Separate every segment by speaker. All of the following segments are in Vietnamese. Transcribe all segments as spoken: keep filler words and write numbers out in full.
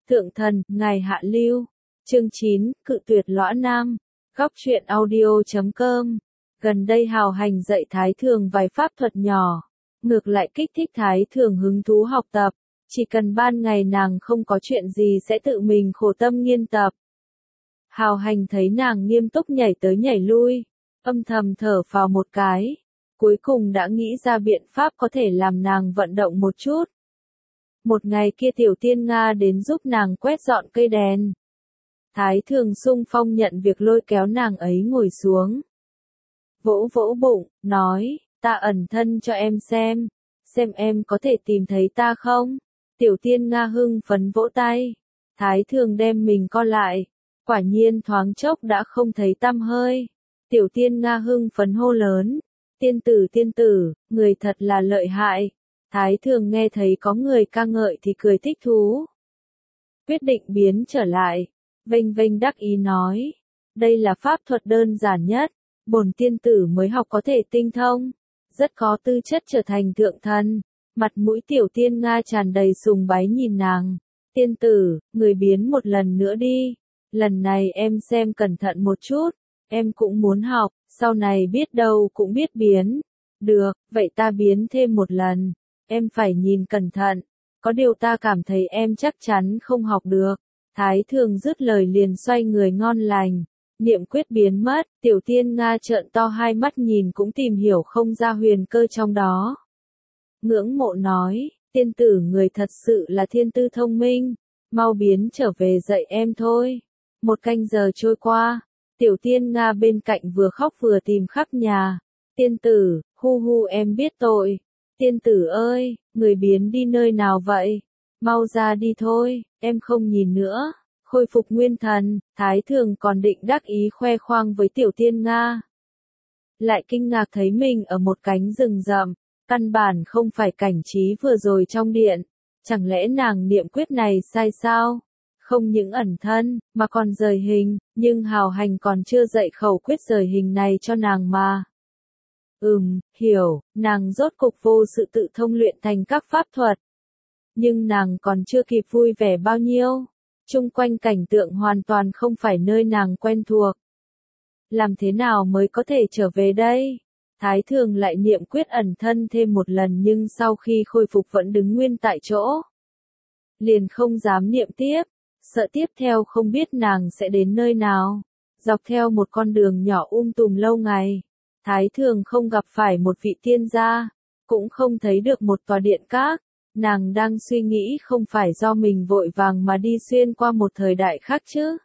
Speaker 1: Thượng thần, ngài hạ lưu. Chương chín, cự tuyệt lõa nam. Góc truyện audio chấm com. Gần đây Hào Hành dạy Thái Thường vài pháp thuật nhỏ, ngược lại kích thích Thái Thường hứng thú học tập, chỉ cần ban ngày nàng không có chuyện gì sẽ tự mình khổ tâm nghiên tập. Hào Hành thấy nàng nghiêm túc nhảy tới nhảy lui, âm thầm thở phào một cái, cuối cùng đã nghĩ ra biện pháp có thể làm nàng vận động một chút. Một ngày kia Tiểu Tiên Nga đến giúp nàng quét dọn cây đèn. Thái Thường xung phong nhận việc lôi kéo nàng ấy ngồi xuống. Vỗ vỗ bụng, nói, ta ẩn thân cho em xem, xem em có thể tìm thấy ta không? Tiểu Tiên Nga hưng phấn vỗ tay. Thái Thường đem mình co lại, quả nhiên thoáng chốc đã không thấy tăm hơi. Tiểu Tiên Nga hưng phấn hô lớn, tiên tử tiên tử, người thật là lợi hại. Thái Thường nghe thấy có người ca ngợi thì cười thích thú. Quyết định biến trở lại, vênh vênh đắc ý nói, đây là pháp thuật đơn giản nhất, bổn tiên tử mới học có thể tinh thông, rất có tư chất trở thành thượng thần. Mặt mũi Tiểu Tiên Nga tràn đầy sùng bái nhìn nàng, tiên tử, người biến một lần nữa đi, lần này em xem cẩn thận một chút, em cũng muốn học, sau này biết đâu cũng biết biến. Được, vậy ta biến thêm một lần, em phải nhìn cẩn thận, có điều ta cảm thấy em chắc chắn không học được. Thái Thường dứt lời liền xoay người ngon lành, niệm quyết biến mất. Tiểu Tiên Nga trợn to hai mắt nhìn cũng tìm hiểu không ra huyền cơ trong đó. Ngưỡng mộ nói, tiên tử người thật sự là thiên tư thông minh, mau biến trở về dạy em thôi. Một canh giờ trôi qua, Tiểu Tiên Nga bên cạnh vừa khóc vừa tìm khắp nhà. Tiên tử, hu hu em biết tội. Tiên tử ơi, người biến đi nơi nào vậy? Mau ra đi thôi, em không nhìn nữa. Khôi phục nguyên thần, Thái Thường còn định đắc ý khoe khoang với Tiểu Tiên Nga. Lại kinh ngạc thấy mình ở một cánh rừng rậm, căn bản không phải cảnh trí vừa rồi trong điện. Chẳng lẽ nàng niệm quyết này sai sao? Không những ẩn thân, mà còn rời hình, nhưng Hào Hành còn chưa dạy khẩu quyết rời hình này cho nàng mà. Ừm, hiểu, nàng rốt cục vô sự tự thông luyện thành các pháp thuật. Nhưng nàng còn chưa kịp vui vẻ bao nhiêu. Chung quanh cảnh tượng hoàn toàn không phải nơi nàng quen thuộc. Làm thế nào mới có thể trở về đây? Thái Thường lại niệm quyết ẩn thân thêm một lần nhưng sau khi khôi phục vẫn đứng nguyên tại chỗ. Liền không dám niệm tiếp, sợ tiếp theo không biết nàng sẽ đến nơi nào. Dọc theo một con đường nhỏ um tùm lâu ngày, Thái Thường không gặp phải một vị tiên gia, cũng không thấy được một tòa điện các. Nàng đang suy nghĩ không phải do mình vội vàng mà đi xuyên qua một thời đại khác chứ.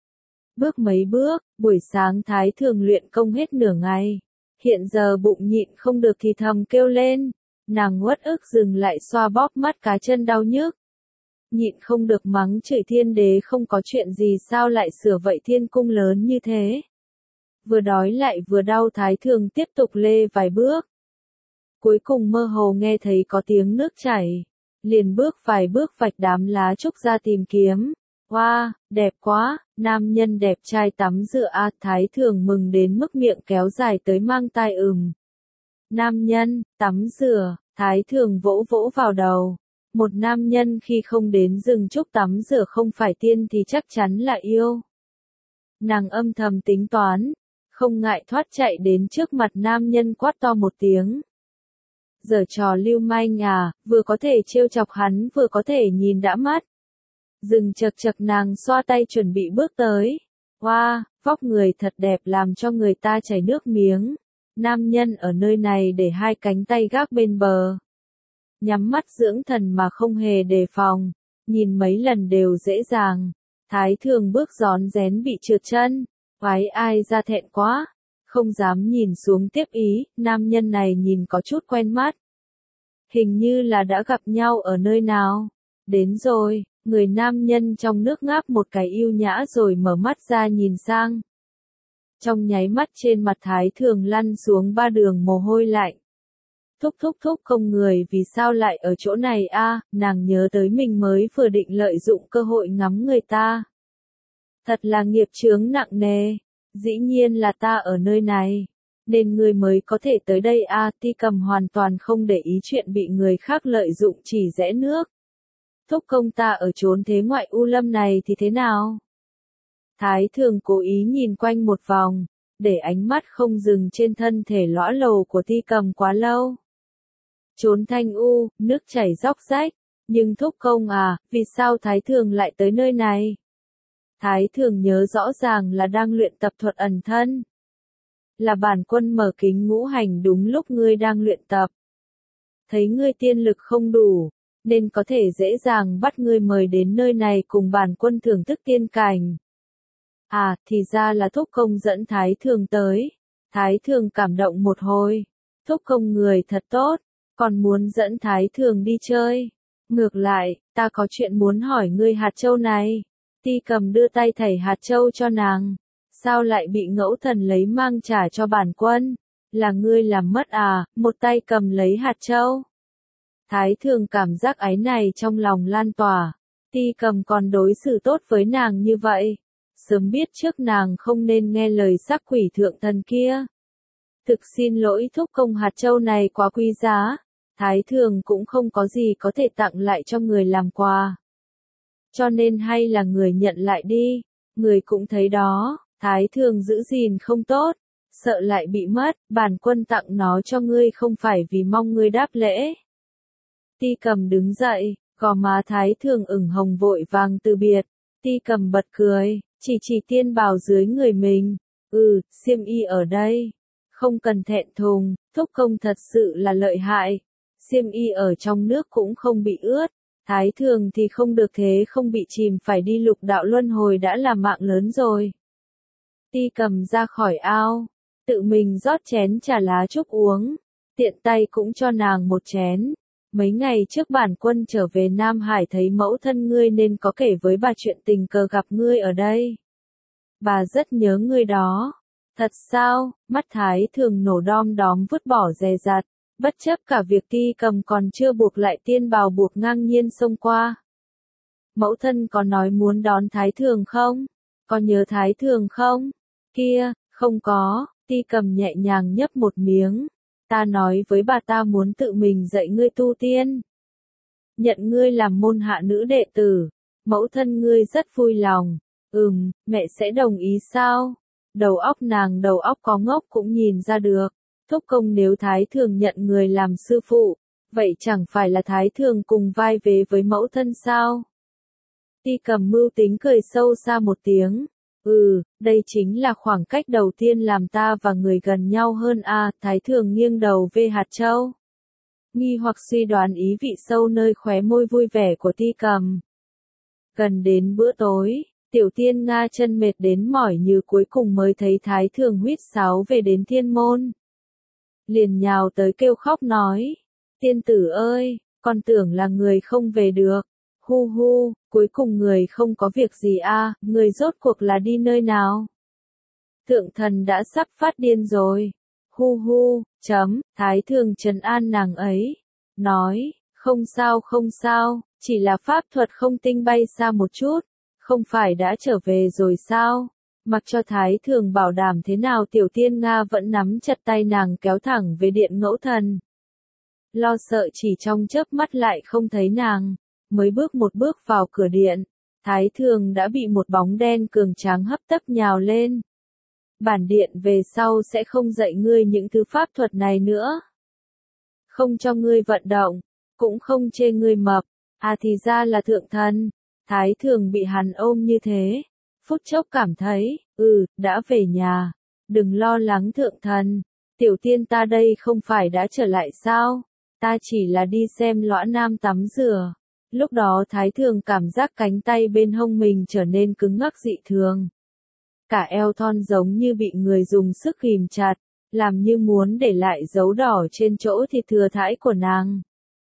Speaker 1: Bước mấy bước, buổi sáng Thái Thường luyện công hết nửa ngày. Hiện giờ bụng nhịn không được thì thầm kêu lên. Nàng uất ức dừng lại xoa bóp mắt cá chân đau nhức. Nhịn không được mắng chửi thiên đế không có chuyện gì sao lại sửa vậy thiên cung lớn như thế. Vừa đói lại vừa đau Thái Thường tiếp tục lê vài bước. Cuối cùng mơ hồ nghe thấy có tiếng nước chảy. Liền bước vài bước vạch đám lá trúc ra tìm kiếm. Wow, đẹp quá, nam nhân đẹp trai tắm rửa a. Thái Thường mừng đến mức miệng kéo dài tới mang tai ừm. Nam nhân, tắm rửa, Thái Thường vỗ vỗ vào đầu. Một nam nhân khi không đến rừng trúc tắm rửa không phải tiên thì chắc chắn là yêu. Nàng âm thầm tính toán, không ngại thoát chạy đến trước mặt nam nhân quát to một tiếng. Giở trò lưu manh à, vừa có thể trêu chọc hắn vừa có thể nhìn đã mắt. Dừng chật chật nàng xoa tay chuẩn bị bước tới. Wow, vóc người thật đẹp làm cho người ta chảy nước miếng. Nam nhân ở nơi này để hai cánh tay gác bên bờ. Nhắm mắt dưỡng thần mà không hề đề phòng. Nhìn mấy lần đều dễ dàng. Thái Thường bước rón rén bị trượt chân. Oái ai ra thẹn quá. Không dám nhìn xuống tiếp ý, nam nhân này nhìn có chút quen mắt. Hình như là đã gặp nhau ở nơi nào. Đến rồi, người nam nhân trong nước ngáp một cái yêu nhã rồi mở mắt ra nhìn sang. Trong nháy mắt trên mặt Thái Thường lăn xuống ba đường mồ hôi lạnh. Thúc thúc thúc không người vì sao lại ở chỗ này a? Nàng nhớ tới mình mới vừa định lợi dụng cơ hội ngắm người ta. Thật là nghiệp chướng nặng nề. Dĩ nhiên là ta ở nơi này, nên ngươi mới có thể tới đây a. Ti Cầm hoàn toàn không để ý chuyện bị người khác lợi dụng chỉ rẽ nước. thúc công ta ở chốn thế ngoại u lâm này thì thế nào? Thái thường cố ý nhìn quanh một vòng, để ánh mắt không dừng trên thân thể lõa lồ của Ti Cầm quá lâu. Chốn thanh u, nước chảy róc rách, nhưng thúc công à, vì sao Thái thường lại tới nơi này? Thái thường nhớ rõ ràng là đang luyện tập thuật ẩn thân. Là bản quân mở kính ngũ hành đúng lúc ngươi đang luyện tập. Thấy ngươi tiên lực không đủ, nên có thể dễ dàng bắt ngươi mời đến nơi này cùng bản quân thưởng thức tiên cảnh. À, thì ra là thúc công dẫn Thái thường tới. Thái thường cảm động một hồi. Thúc công người thật tốt, còn muốn dẫn Thái thường đi chơi. Ngược lại, ta có chuyện muốn hỏi ngươi hạt châu này. Ti Cầm đưa tay thảy hạt châu cho nàng. Sao lại bị ngẫu thần lấy mang trả cho bản quân? Là ngươi làm mất à? Một tay cầm lấy hạt châu. Thái thường cảm giác áy này trong lòng lan tỏa. Ti Cầm còn đối xử tốt với nàng như vậy. Sớm biết trước nàng không nên nghe lời sắc quỷ thượng thần kia. Thực xin lỗi thúc công, hạt châu này quá quý giá. Thái thường cũng không có gì có thể tặng lại cho người làm quà. Cho nên hay là người nhận lại đi. Người cũng thấy đó, Thái thường giữ gìn không tốt. Sợ lại bị mất, bản quân tặng nó cho ngươi không phải vì mong ngươi đáp lễ. Ti Cầm đứng dậy, gò má Thái thường ửng hồng vội vàng từ biệt. Ti Cầm bật cười, chỉ chỉ tiên bào dưới người mình. Ừ, xiêm y ở đây. Không cần thẹn thùng, thúc công thật sự là lợi hại. Xiêm y ở trong nước cũng không bị ướt. Thái thường thì không được, thế không bị chìm phải đi lục đạo luân hồi đã là mạng lớn rồi. Ti Cầm ra khỏi ao, tự mình rót chén trà lá trúc uống, tiện tay cũng cho nàng một chén. Mấy ngày trước bản quân trở về Nam Hải thấy mẫu thân ngươi nên có kể với bà chuyện tình cờ gặp ngươi ở đây. Bà rất nhớ ngươi đó. Thật sao? Mắt Thái thường nổ đom đóm vứt bỏ dè dặt, bất chấp cả việc Ti Cầm còn chưa buộc lại tiên bào buộc ngang nhiên xông qua. Mẫu thân có nói muốn đón Thái thường không? Có nhớ Thái thường không? Kia, không có. Ti Cầm nhẹ nhàng nhấp một miếng. Ta nói với bà ta muốn tự mình dạy ngươi tu tiên. Nhận ngươi làm môn hạ nữ đệ tử. Mẫu thân ngươi rất vui lòng. Ừm, mẹ sẽ đồng ý sao? Đầu óc nàng đầu óc có ngốc cũng nhìn ra được. Thúc công nếu Thái thường nhận người làm sư phụ, vậy chẳng phải là Thái thường cùng vai vế với mẫu thân sao? Ti Cầm mưu tính cười sâu xa một tiếng. Ừ, đây chính là khoảng cách đầu tiên làm ta và người gần nhau hơn a. Thái thường nghiêng đầu về hạt châu. Nghi hoặc suy đoán ý vị sâu nơi khóe môi vui vẻ của Ti Cầm. Gần đến bữa tối, Tiểu Tiên Nga chân mệt đến mỏi như cuối cùng mới thấy Thái thường huýt sáo về đến thiên môn. Liền nhào tới kêu khóc nói. Tiên tử ơi, con tưởng là người không về được. Hu hu, cuối cùng người không có việc gì a, à, người rốt cuộc là đi nơi nào? Thượng thần đã sắp phát điên rồi. Hu hu, chấm, Thái thường trấn an nàng ấy. Nói, không sao không sao, chỉ là pháp thuật không tinh bay xa một chút. Không phải đã trở về rồi sao? Mặc cho Thái thường bảo đảm thế nào Tiểu Tiên Nga vẫn nắm chặt tay nàng kéo thẳng về điện ngẫu thần. Lo sợ chỉ trong chớp mắt lại không thấy nàng. Mới bước một bước vào cửa điện, Thái thường đã bị một bóng đen cường tráng hấp tấp nhào lên. Bản điện về sau sẽ không dạy ngươi những thứ pháp thuật này nữa. Không cho ngươi vận động, cũng không chê ngươi mập. À thì ra là thượng thần. Thái thường bị hắn ôm như thế. Phút chốc cảm thấy, ừ, đã về nhà. Đừng lo lắng thượng thần. Tiểu tiên ta đây không phải đã trở lại sao? Ta chỉ là đi xem lõa nam tắm rửa. Lúc đó Thái thường cảm giác cánh tay bên hông mình trở nên cứng ngắc dị thường. Cả eo thon giống như bị người dùng sức ghìm chặt, làm như muốn để lại dấu đỏ trên chỗ thịt thừa thãi của nàng.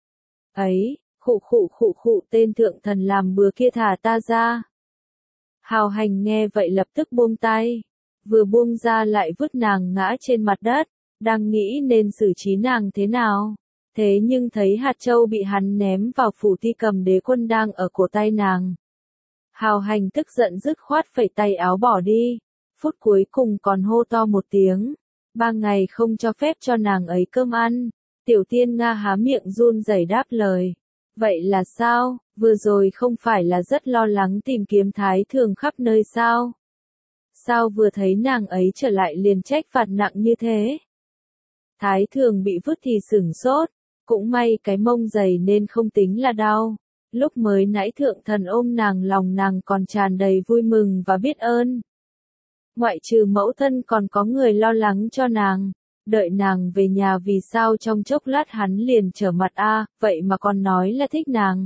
Speaker 1: Ấy, khụ khụ khụ khụ, tên thượng thần làm bừa kia thả ta ra. Hào Hành nghe vậy lập tức buông tay, vừa buông ra lại vứt nàng ngã trên mặt đất, đang nghĩ nên xử trí nàng thế nào. Thế nhưng thấy hạt châu bị hắn ném vào phủ Ti Cầm đế quân đang ở cổ tay nàng. Hào Hành tức giận dứt khoát phẩy tay áo bỏ đi. Phút cuối cùng còn hô to một tiếng. Ba ngày không cho phép cho nàng ấy cơm ăn. Tiểu Tiên Nga há miệng run rẩy đáp lời. Vậy là sao? Vừa rồi không phải là rất lo lắng tìm kiếm Thái Thường khắp nơi sao? Sao vừa thấy nàng ấy trở lại liền trách phạt nặng như thế? Thái Thường bị vứt thì sửng sốt, cũng may cái mông dày nên không tính là đau. Lúc mới nãy thượng thần ôm nàng lòng nàng còn tràn đầy vui mừng và biết ơn. Ngoại trừ mẫu thân còn có người lo lắng cho nàng. Đợi nàng về nhà vì sao trong chốc lát hắn liền trở mặt a, vậy mà còn nói là thích nàng.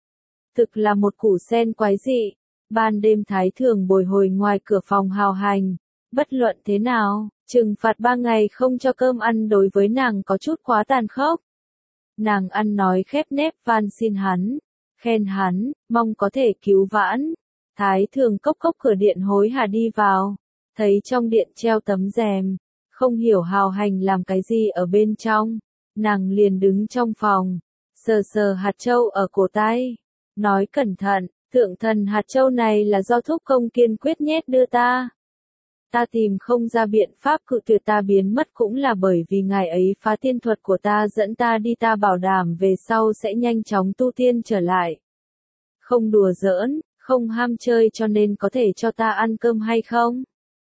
Speaker 1: Thực là một củ sen quái dị. Ban đêm Thái Thường bồi hồi ngoài cửa phòng hào hành. Bất luận thế nào, trừng phạt ba ngày không cho cơm ăn đối với nàng có chút quá tàn khốc. Nàng ăn nói khép nép van xin hắn, khen hắn, mong có thể cứu vãn. Thái Thường cốc cốc cửa điện hối hả đi vào, thấy trong điện treo tấm rèm, không hiểu hào hành làm cái gì ở bên trong. Nàng liền đứng trong phòng, sờ sờ hạt châu ở cổ tay, nói cẩn thận, thượng thần hạt châu này là do thúc công kiên quyết nhét đưa ta. Ta tìm không ra biện pháp cự tuyệt ta biến mất cũng là bởi vì ngài ấy phá tiên thuật của ta dẫn ta đi, ta bảo đảm về sau sẽ nhanh chóng tu tiên trở lại. Không đùa giỡn, không ham chơi cho nên có thể cho ta ăn cơm hay không?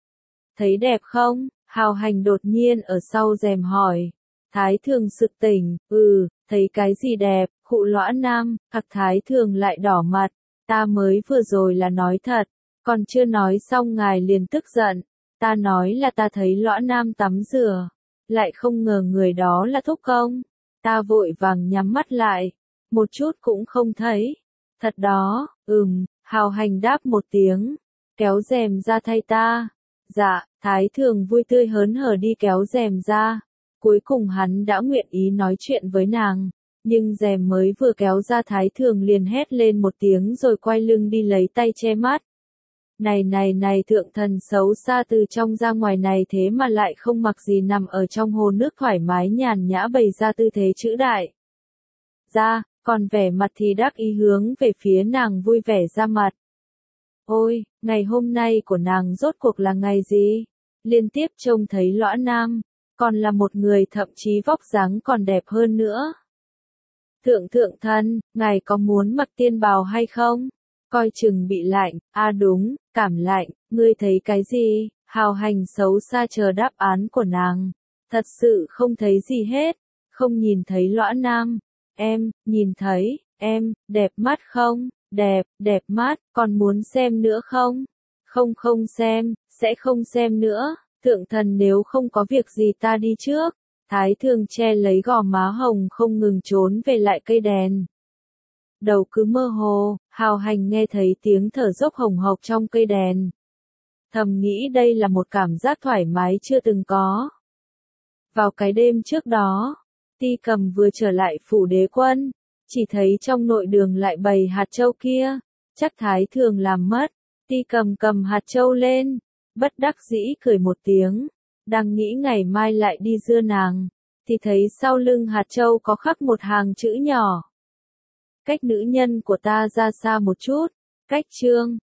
Speaker 1: Thấy đẹp không? Hào hành đột nhiên ở sau rèm hỏi. Thái Thường sực tỉnh, ừ, thấy cái gì đẹp, khụ lõa nam, hạc Thái Thường lại đỏ mặt. Ta mới vừa rồi là nói thật, còn chưa nói xong ngài liền tức giận. Ta nói là ta thấy lõa nam tắm rửa, lại không ngờ người đó là thúc công. Ta vội vàng nhắm mắt lại, một chút cũng không thấy. Thật đó, ừm, hào hành đáp một tiếng, kéo rèm ra thay ta. Dạ, Thái Thường vui tươi hớn hở đi kéo rèm ra. Cuối cùng hắn đã nguyện ý nói chuyện với nàng, nhưng rèm mới vừa kéo ra Thái Thường liền hét lên một tiếng rồi quay lưng đi lấy tay che mắt. Này này này thượng thần xấu xa từ trong ra ngoài này thế mà lại không mặc gì nằm ở trong hồ nước thoải mái nhàn nhã bày ra tư thế chữ đại. Ra, còn vẻ mặt thì đắc ý hướng về phía nàng vui vẻ ra mặt. Ôi, ngày hôm nay của nàng rốt cuộc là ngày gì? Liên tiếp trông thấy lõa nam, còn là một người thậm chí vóc dáng còn đẹp hơn nữa. Thượng thượng thân, ngài có muốn mặc tiên bào hay không? Coi chừng bị lạnh, à đúng, cảm lạnh, ngươi thấy cái gì? Hào hành xấu xa chờ đáp án của nàng. Thật sự không thấy gì hết, không nhìn thấy lõa nam. Em, nhìn thấy, em, đẹp mắt không? Đẹp, đẹp mắt, còn muốn xem nữa không? Không không xem, sẽ không xem nữa. Thượng thần nếu không có việc gì ta đi trước. Thái Thường che lấy gò má hồng không ngừng trốn về lại cây đèn. Đầu cứ mơ hồ, hào hành nghe thấy tiếng thở dốc hồng hộc trong cây đèn. Thầm nghĩ đây là một cảm giác thoải mái chưa từng có. Vào cái đêm trước đó, Ti Cầm vừa trở lại phủ đế quân, chỉ thấy trong nội đường lại bày hạt châu kia, chắc Thái Thường làm mất. Ti Cầm cầm hạt châu lên, bất đắc dĩ cười một tiếng, đang nghĩ ngày mai lại đi dưa nàng, thì thấy sau lưng hạt châu có khắc một hàng chữ nhỏ. Cách nữ nhân của ta ra xa một chút, cách Trương.